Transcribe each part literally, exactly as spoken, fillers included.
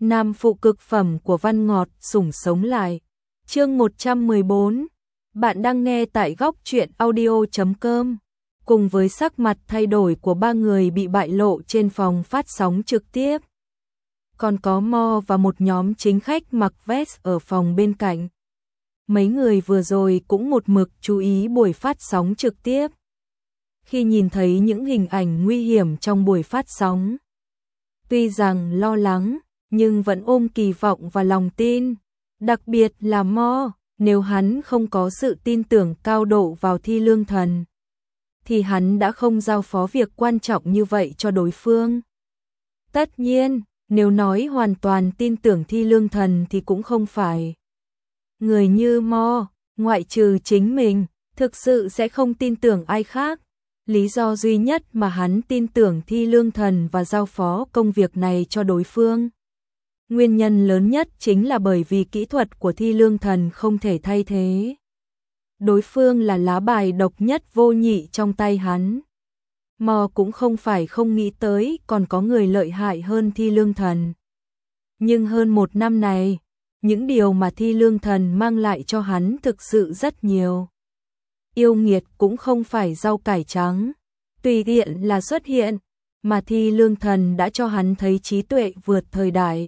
Nam phụ cực phẩm của Văn Ngọt sủng sống lại. Chương một trăm mười bốn. Bạn đang nghe tại góc truyện audio chấm com. Cùng với sắc mặt thay đổi của ba người bị bại lộ trên phòng phát sóng trực tiếp, còn có Mo và một nhóm chính khách mặc vest ở phòng bên cạnh. Mấy người vừa rồi cũng một mực chú ý buổi phát sóng trực tiếp. Khi nhìn thấy những hình ảnh nguy hiểm trong buổi phát sóng, tuy rằng lo lắng, nhưng vẫn ôm kỳ vọng và lòng tin. Đặc biệt là Mo, nếu hắn không có sự tin tưởng cao độ vào Thi Lương Thần, thì hắn đã không giao phó việc quan trọng như vậy cho đối phương. Tất nhiên, nếu nói hoàn toàn tin tưởng Thi Lương Thần thì cũng không phải. Người như Mo, ngoại trừ chính mình, thực sự sẽ không tin tưởng ai khác. Lý do duy nhất mà hắn tin tưởng Thi Lương Thần và giao phó công việc này cho đối phương, nguyên nhân lớn nhất chính là bởi vì kỹ thuật của Thi Lương Thần không thể thay thế. Đối phương là lá bài độc nhất vô nhị trong tay hắn. Mo cũng không phải không nghĩ tới còn có người lợi hại hơn Thi Lương Thần. Nhưng hơn một năm này, những điều mà Thi Lương Thần mang lại cho hắn thực sự rất nhiều. Yêu nghiệt cũng không phải rau cải trắng, tùy tiện là xuất hiện, mà Thi Lương Thần đã cho hắn thấy trí tuệ vượt thời đại.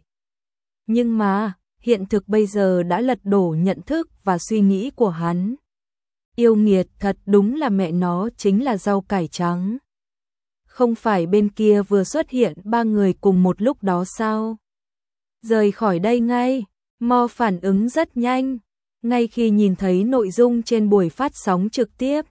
Nhưng mà, hiện thực bây giờ đã lật đổ nhận thức và suy nghĩ của hắn. Yêu nghiệt thật đúng là mẹ nó chính là rau cải trắng. Không phải bên kia vừa xuất hiện ba người cùng một lúc đó sao? Rời khỏi đây ngay, Mo phản ứng rất nhanh. Ngay khi nhìn thấy nội dung trên buổi phát sóng trực tiếp,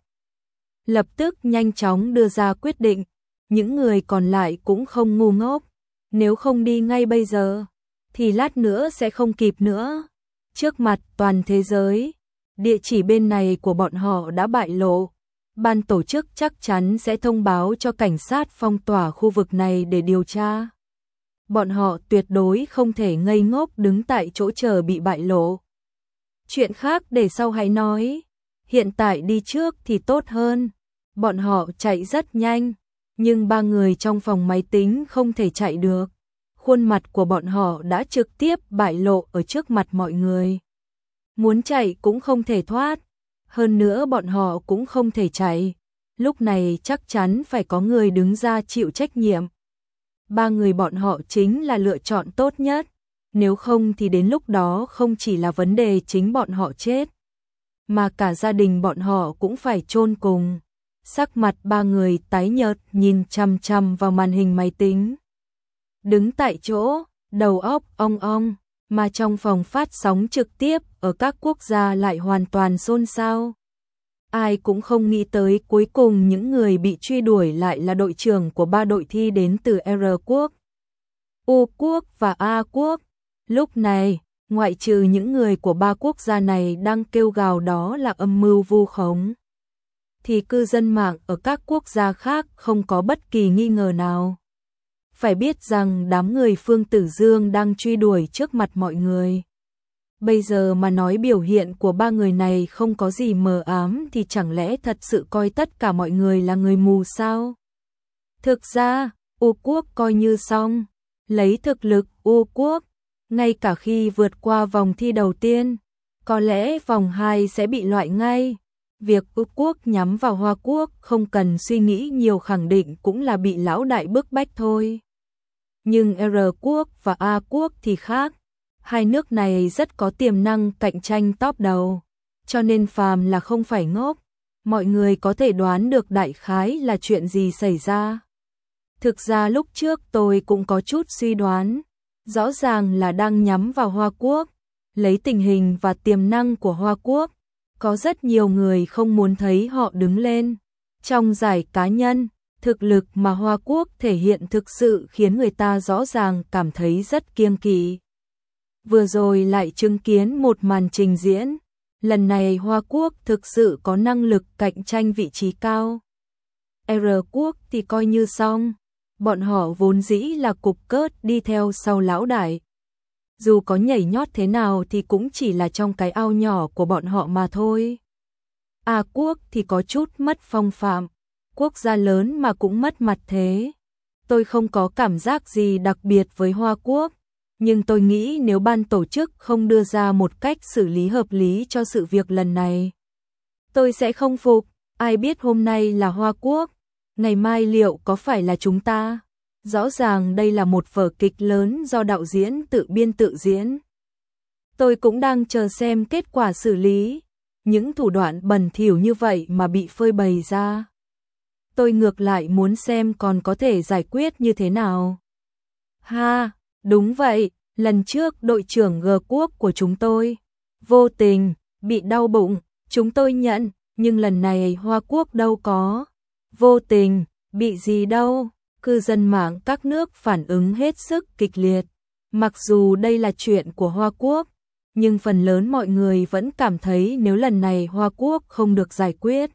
lập tức nhanh chóng đưa ra quyết định. Những người còn lại cũng không ngu ngốc, nếu không đi ngay bây giờ thì lát nữa sẽ không kịp nữa. Trước mặt toàn thế giới, địa chỉ bên này của bọn họ đã bại lộ. Ban tổ chức chắc chắn sẽ thông báo cho cảnh sát phong tỏa khu vực này để điều tra. Bọn họ tuyệt đối không thể ngây ngốc đứng tại chỗ chờ bị bại lộ. Chuyện khác để sau hãy nói, hiện tại đi trước thì tốt hơn. Bọn họ chạy rất nhanh, nhưng ba người trong phòng máy tính không thể chạy được. Khuôn mặt của bọn họ đã trực tiếp bại lộ ở trước mặt mọi người. Muốn chạy cũng không thể thoát, hơn nữa bọn họ cũng không thể chạy. Lúc này chắc chắn phải có người đứng ra chịu trách nhiệm. Ba người bọn họ chính là lựa chọn tốt nhất. Nếu không thì đến lúc đó không chỉ là vấn đề chính bọn họ chết, mà cả gia đình bọn họ cũng phải chôn cùng. Sắc mặt ba người tái nhợt nhìn chằm chằm vào màn hình máy tính. Đứng tại chỗ, đầu óc ong ong, mà trong phòng phát sóng trực tiếp ở các quốc gia lại hoàn toàn xôn xao. Ai cũng không nghĩ tới cuối cùng những người bị truy đuổi lại là đội trưởng của ba đội thi đến từ R quốc, U quốc và A quốc. Lúc này, ngoại trừ những người của ba quốc gia này đang kêu gào đó là âm mưu vu khống, thì cư dân mạng ở các quốc gia khác không có bất kỳ nghi ngờ nào. Phải biết rằng đám người Phương Tử Dương đang truy đuổi trước mặt mọi người. Bây giờ mà nói biểu hiện của ba người này không có gì mờ ám thì chẳng lẽ thật sự coi tất cả mọi người là người mù sao? Thực ra, U quốc coi như xong. Lấy thực lực U quốc, ngay cả khi vượt qua vòng thi đầu tiên, có lẽ vòng hai sẽ bị loại ngay. Việc U quốc nhắm vào Hoa quốc không cần suy nghĩ nhiều, khẳng định cũng là bị lão đại bức bách thôi. Nhưng R quốc và A quốc thì khác. Hai nước này rất có tiềm năng cạnh tranh top đầu. Cho nên phàm là không phải ngốc, mọi người có thể đoán được đại khái là chuyện gì xảy ra. Thực ra lúc trước tôi cũng có chút suy đoán. Rõ ràng là đang nhắm vào Hoa quốc. Lấy tình hình và tiềm năng của Hoa quốc, có rất nhiều người không muốn thấy họ đứng lên. Trong giải cá nhân, thực lực mà Hoa quốc thể hiện thực sự khiến người ta rõ ràng cảm thấy rất kiêng kỵ. Vừa rồi lại chứng kiến một màn trình diễn. Lần này Hoa quốc thực sự có năng lực cạnh tranh vị trí cao. R quốc thì coi như xong. Bọn họ vốn dĩ là cục cớt đi theo sau lão đại. Dù có nhảy nhót thế nào thì cũng chỉ là trong cái ao nhỏ của bọn họ mà thôi. A quốc thì có chút mất phong phạm. Quốc gia lớn mà cũng mất mặt thế. Tôi không có cảm giác gì đặc biệt với Hoa quốc. Nhưng tôi nghĩ nếu ban tổ chức không đưa ra một cách xử lý hợp lý cho sự việc lần này, tôi sẽ không phục. Ai biết hôm nay là Hoa Quốc, ngày mai liệu có phải là chúng ta? Rõ ràng đây là một vở kịch lớn do đạo diễn tự biên tự diễn. Tôi cũng đang chờ xem kết quả xử lý. Những thủ đoạn bẩn thỉu như vậy mà bị phơi bày ra. Tôi ngược lại muốn xem còn có thể giải quyết như thế nào. Ha, đúng vậy, lần trước đội trưởng G quốc của chúng tôi vô tình bị đau bụng, chúng tôi nhận, nhưng lần này Hoa Quốc đâu có vô tình bị gì đâu. Cư dân mạng các nước phản ứng hết sức kịch liệt. Mặc dù đây là chuyện của Hoa Quốc, nhưng phần lớn mọi người vẫn cảm thấy nếu lần này Hoa Quốc không được giải quyết,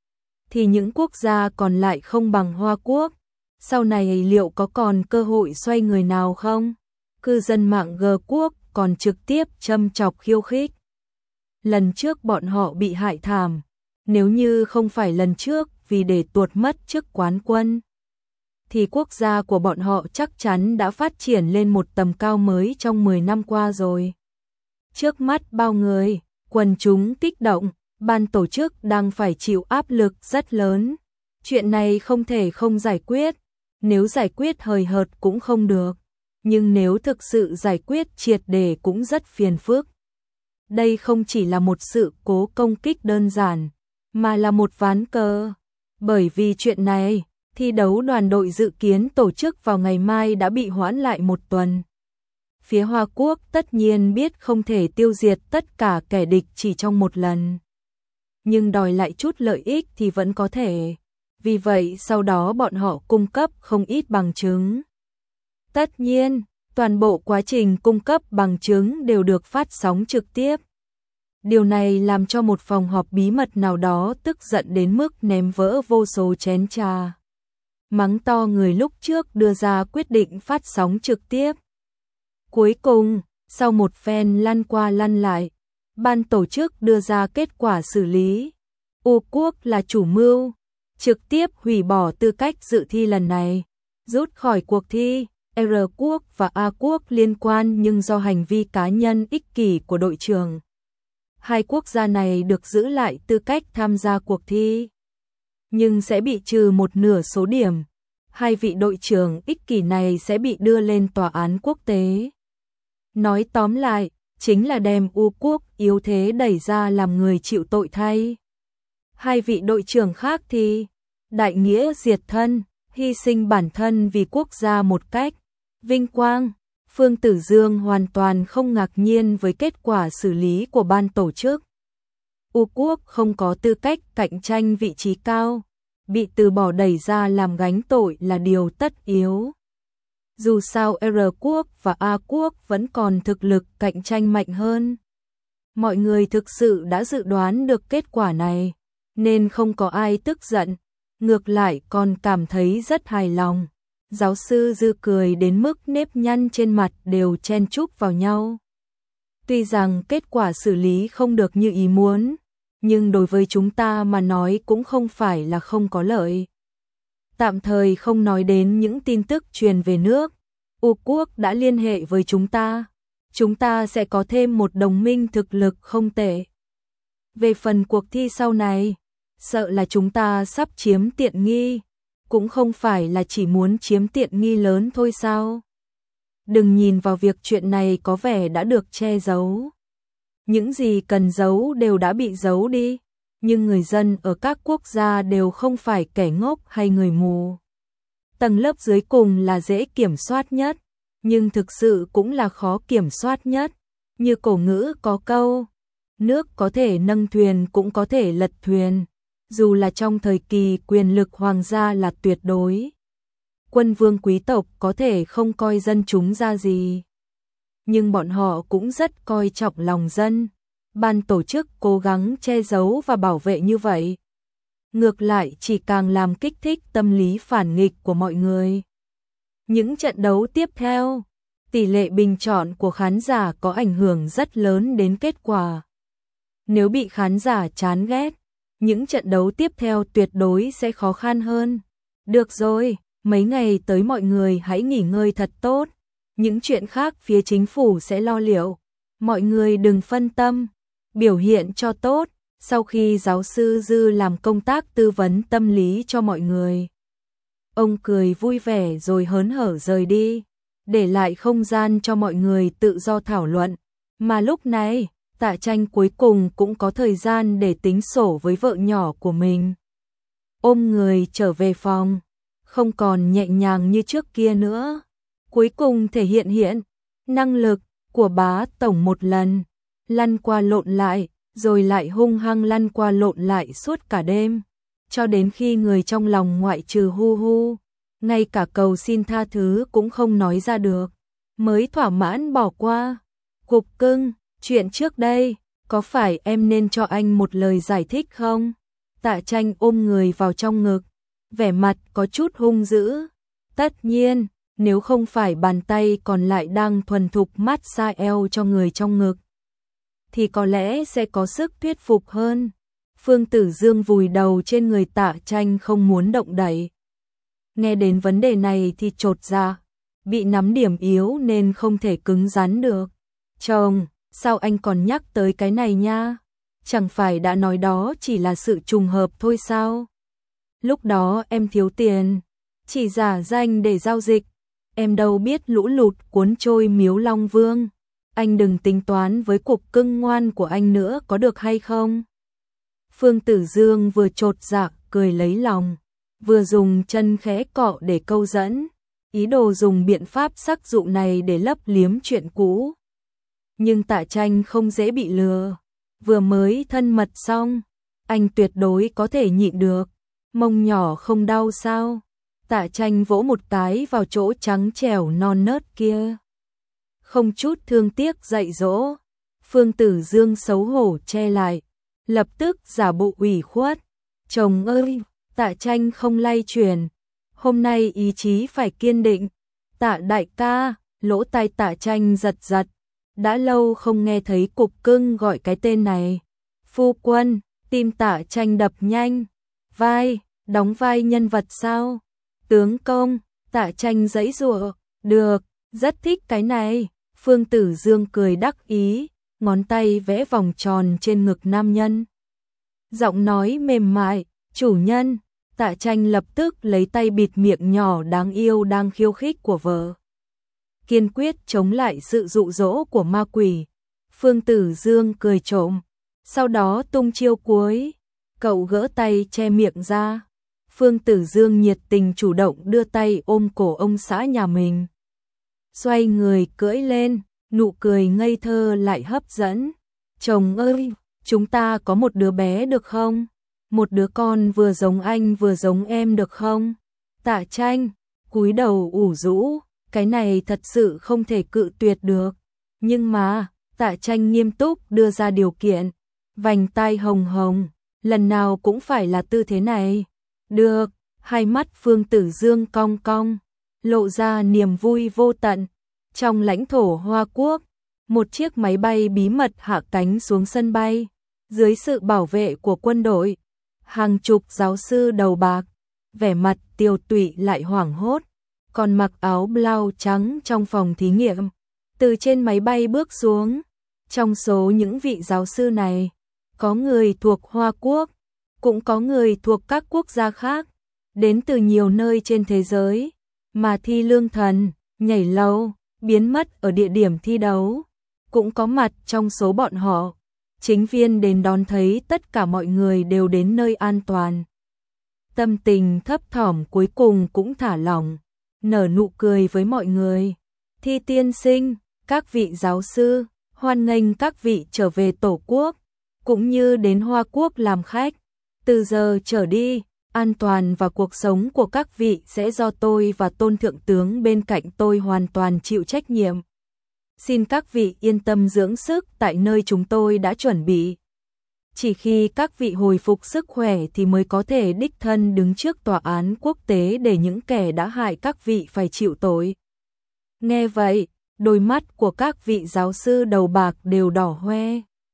thì những quốc gia còn lại không bằng Hoa Quốc. Sau này liệu có còn cơ hội xoay người nào không? Cư dân mạng G quốc còn trực tiếp châm chọc khiêu khích. Lần trước bọn họ bị hại thảm, nếu như không phải lần trước vì để tuột mất chức quán quân, thì quốc gia của bọn họ chắc chắn đã phát triển lên một tầm cao mới trong mười năm qua rồi. Trước mắt bao người, quần chúng kích động, ban tổ chức đang phải chịu áp lực rất lớn. Chuyện này không thể không giải quyết, nếu giải quyết hời hợt cũng không được, nhưng nếu thực sự giải quyết triệt để cũng rất phiền phức. Đây không chỉ là một sự cố công kích đơn giản, mà là một ván cờ. Bởi vì chuyện này, thi đấu đoàn đội dự kiến tổ chức vào ngày mai đã bị hoãn lại một tuần. Phía Hoa Quốc tất nhiên biết không thể tiêu diệt tất cả kẻ địch chỉ trong một lần, nhưng đòi lại chút lợi ích thì vẫn có thể. Vì vậy sau đó bọn họ cung cấp không ít bằng chứng. Tất nhiên, toàn bộ quá trình cung cấp bằng chứng đều được phát sóng trực tiếp. Điều này làm cho một phòng họp bí mật nào đó tức giận đến mức ném vỡ vô số chén trà. Mắng to người lúc trước đưa ra quyết định phát sóng trực tiếp. Cuối cùng, sau một phen lăn qua lăn lại, ban tổ chức đưa ra kết quả xử lý. U quốc là chủ mưu, trực tiếp hủy bỏ tư cách dự thi lần này, rút khỏi cuộc thi. R quốc và A quốc liên quan nhưng do hành vi cá nhân ích kỷ của đội trưởng, hai quốc gia này được giữ lại tư cách tham gia cuộc thi, nhưng sẽ bị trừ một nửa số điểm. Hai vị đội trưởng ích kỷ này sẽ bị đưa lên tòa án quốc tế. Nói tóm lại, chính là đem U quốc yếu thế đẩy ra làm người chịu tội thay. Hai vị đội trưởng khác thì đại nghĩa diệt thân, hy sinh bản thân vì quốc gia một cách vinh quang. Phương Tử Dương hoàn toàn không ngạc nhiên với kết quả xử lý của ban tổ chức. U quốc không có tư cách cạnh tranh vị trí cao, bị từ bỏ đẩy ra làm gánh tội là điều tất yếu. Dù sao R quốc và A quốc vẫn còn thực lực cạnh tranh mạnh hơn. Mọi người thực sự đã dự đoán được kết quả này, nên không có ai tức giận, ngược lại còn cảm thấy rất hài lòng. Giáo sư Dư cười đến mức nếp nhăn trên mặt đều chen chúc vào nhau. Tuy rằng kết quả xử lý không được như ý muốn, nhưng đối với chúng ta mà nói cũng không phải là không có lợi. Tạm thời không nói đến những tin tức truyền về nước, U quốc đã liên hệ với chúng ta. Chúng ta sẽ có thêm một đồng minh thực lực không tệ. Về phần cuộc thi sau này, sợ là chúng ta sắp chiếm tiện nghi, cũng không phải là chỉ muốn chiếm tiện nghi lớn thôi sao? Đừng nhìn vào việc chuyện này có vẻ đã được che giấu. Những gì cần giấu đều đã bị giấu đi, nhưng người dân ở các quốc gia đều không phải kẻ ngốc hay người mù. Tầng lớp dưới cùng là dễ kiểm soát nhất, nhưng thực sự cũng là khó kiểm soát nhất. Như cổ ngữ có câu, nước có thể nâng thuyền cũng có thể lật thuyền. Dù là trong thời kỳ quyền lực hoàng gia là tuyệt đối, quân vương quý tộc có thể không coi dân chúng ra gì, nhưng bọn họ cũng rất coi trọng lòng dân. Ban tổ chức cố gắng che giấu và bảo vệ như vậy, ngược lại chỉ càng làm kích thích tâm lý phản nghịch của mọi người. Những trận đấu tiếp theo, tỷ lệ bình chọn của khán giả có ảnh hưởng rất lớn đến kết quả. Nếu bị khán giả chán ghét, những trận đấu tiếp theo tuyệt đối sẽ khó khăn hơn. Được rồi, mấy ngày tới mọi người hãy nghỉ ngơi thật tốt, những chuyện khác phía chính phủ sẽ lo liệu. Mọi người đừng phân tâm, biểu hiện cho tốt. Sau khi giáo sư Dư làm công tác tư vấn tâm lý cho mọi người, ông cười vui vẻ rồi hớn hở rời đi, để lại không gian cho mọi người tự do thảo luận. Mà lúc này, Tạ Tranh cuối cùng cũng có thời gian để tính sổ với vợ nhỏ của mình. Ôm người trở về phòng, không còn nhẹ nhàng như trước kia nữa. Cuối cùng thể hiện hiện năng lực của bá tổng một lần, lăn qua lộn lại, rồi lại hung hăng lăn qua lộn lại suốt cả đêm, cho đến khi người trong lòng ngoại trừ hu hu, ngay cả cầu xin tha thứ cũng không nói ra được, mới thỏa mãn bỏ qua. Cục cưng, chuyện trước đây, có phải em nên cho anh một lời giải thích không? Tạ Tranh ôm người vào trong ngực, vẻ mặt có chút hung dữ. Tất nhiên, nếu không phải bàn tay còn lại đang thuần thục massage eo cho người trong ngực, thì có lẽ sẽ có sức thuyết phục hơn. Phương Tử Dương vùi đầu trên người Tạ Tranh không muốn động đậy. Nghe đến vấn đề này thì chột dạ, bị nắm điểm yếu nên không thể cứng rắn được. Chồng, sao anh còn nhắc tới cái này nha? Chẳng phải đã nói đó chỉ là sự trùng hợp thôi sao? Lúc đó em thiếu tiền, chỉ giả danh để giao dịch. Em đâu biết lũ lụt cuốn trôi Miếu Long Vương. Anh đừng tính toán với cục cưng ngoan của anh nữa có được hay không? Phương Tử Dương vừa chột dạ cười lấy lòng, vừa dùng chân khẽ cọ để câu dẫn, ý đồ dùng biện pháp sắc dụ này để lấp liếm chuyện cũ. Nhưng Tạ Tranh không dễ bị lừa, vừa mới thân mật xong, anh tuyệt đối có thể nhịn được. Mông nhỏ không đau sao? Tạ Tranh vỗ một cái vào chỗ trắng trẻo non nớt kia, không chút thương tiếc dạy dỗ. Phương Tử Dương xấu hổ che lại, lập tức giả bộ ủy khuất. Chồng ơi, Tạ Tranh không lay chuyển, hôm nay ý chí phải kiên định. Tạ đại ca, lỗ tai Tạ Tranh giật giật, đã lâu không nghe thấy cục cưng gọi cái tên này. Phu quân, tim Tạ Tranh đập nhanh. Vai, đóng vai nhân vật sao? Tướng công, Tạ Tranh giãy giụa, được, rất thích cái này. Phương Tử Dương cười đắc ý, ngón tay vẽ vòng tròn trên ngực nam nhân. Giọng nói mềm mại, chủ nhân. Tạ Tranh lập tức lấy tay bịt miệng nhỏ đáng yêu đang khiêu khích của vợ, kiên quyết chống lại sự dụ dỗ của ma quỷ. Phương Tử Dương cười trộm, sau đó tung chiêu cuối, cậu gỡ tay che miệng ra. Phương Tử Dương nhiệt tình chủ động đưa tay ôm cổ ông xã nhà mình, xoay người cưỡi lên, nụ cười ngây thơ lại hấp dẫn. Chồng ơi, chúng ta có một đứa bé được không? Một đứa con vừa giống anh vừa giống em được không? Tạ Tranh cúi đầu ủ rũ, cái này thật sự không thể cự tuyệt được. Nhưng mà, Tạ Tranh nghiêm túc đưa ra điều kiện, vành tai hồng hồng, lần nào cũng phải là tư thế này. Được, hai mắt Phương Tử Dương cong cong, lộ ra niềm vui vô tận. Trong lãnh thổ Hoa Quốc, một chiếc máy bay bí mật hạ cánh xuống sân bay, dưới sự bảo vệ của quân đội. Hàng chục giáo sư đầu bạc, vẻ mặt tiều tụy lại hoảng hốt, còn mặc áo blau trắng trong phòng thí nghiệm, từ trên máy bay bước xuống. Trong số những vị giáo sư này, có người thuộc Hoa Quốc, cũng có người thuộc các quốc gia khác, đến từ nhiều nơi trên thế giới, mà thi lương thần, nhảy lầu, biến mất ở địa điểm thi đấu, cũng có mặt trong số bọn họ. Chính viên đến đón thấy tất cả mọi người đều đến nơi an toàn. Tâm tình thấp thỏm cuối cùng cũng thả lỏng, nở nụ cười với mọi người. Thi tiên sinh, các vị giáo sư, hoan nghênh các vị trở về Tổ quốc, cũng như đến Hoa Quốc làm khách. Từ giờ trở đi, an toàn và cuộc sống của các vị sẽ do tôi và Tôn Thượng tướng bên cạnh tôi hoàn toàn chịu trách nhiệm. Xin các vị yên tâm dưỡng sức tại nơi chúng tôi đã chuẩn bị. Chỉ khi các vị hồi phục sức khỏe thì mới có thể đích thân đứng trước tòa án quốc tế để những kẻ đã hại các vị phải chịu tội. Nghe vậy, đôi mắt của các vị giáo sư đầu bạc đều đỏ hoe.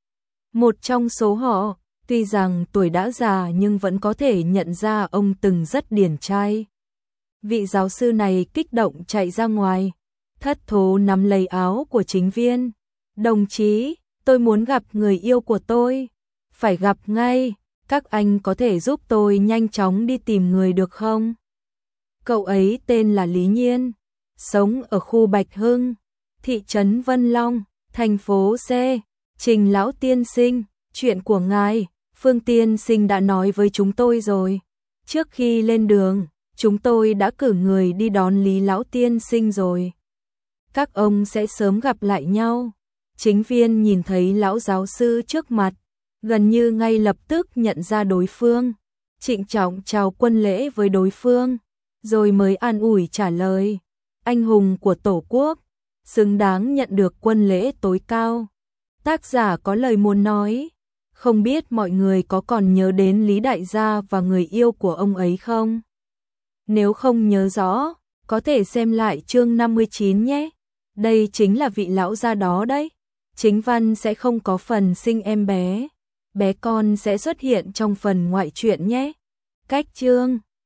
Một trong số họ, tuy rằng tuổi đã già nhưng vẫn có thể nhận ra ông từng rất điển trai. Vị giáo sư này kích động chạy ra ngoài, thất thố nắm lấy áo của Chính Viên. Đồng chí, tôi muốn gặp người yêu của tôi. Phải gặp ngay, các anh có thể giúp tôi nhanh chóng đi tìm người được không? Cậu ấy tên là Lý Nhiên, sống ở khu Bạch Hưng, thị trấn Vân Long, thành phố C. Trình lão tiên sinh, chuyện của ngài, Phương tiên sinh đã nói với chúng tôi rồi. Trước khi lên đường, chúng tôi đã cử người đi đón Lý lão tiên sinh rồi. Các ông sẽ sớm gặp lại nhau. Chính Viên nhìn thấy lão giáo sư trước mặt, gần như ngay lập tức nhận ra đối phương, trịnh trọng chào quân lễ với đối phương, rồi mới an ủi trả lời, anh hùng của Tổ quốc, xứng đáng nhận được quân lễ tối cao. Tác giả có lời muốn nói, không biết mọi người có còn nhớ đến Lý đại gia và người yêu của ông ấy không? Nếu không nhớ rõ, có thể xem lại chương năm mươi chín nhé. Đây chính là vị lão gia đó đấy. Chính văn sẽ không có phần sinh em bé. Bé con sẽ xuất hiện trong phần ngoại truyện nhé. Cách chương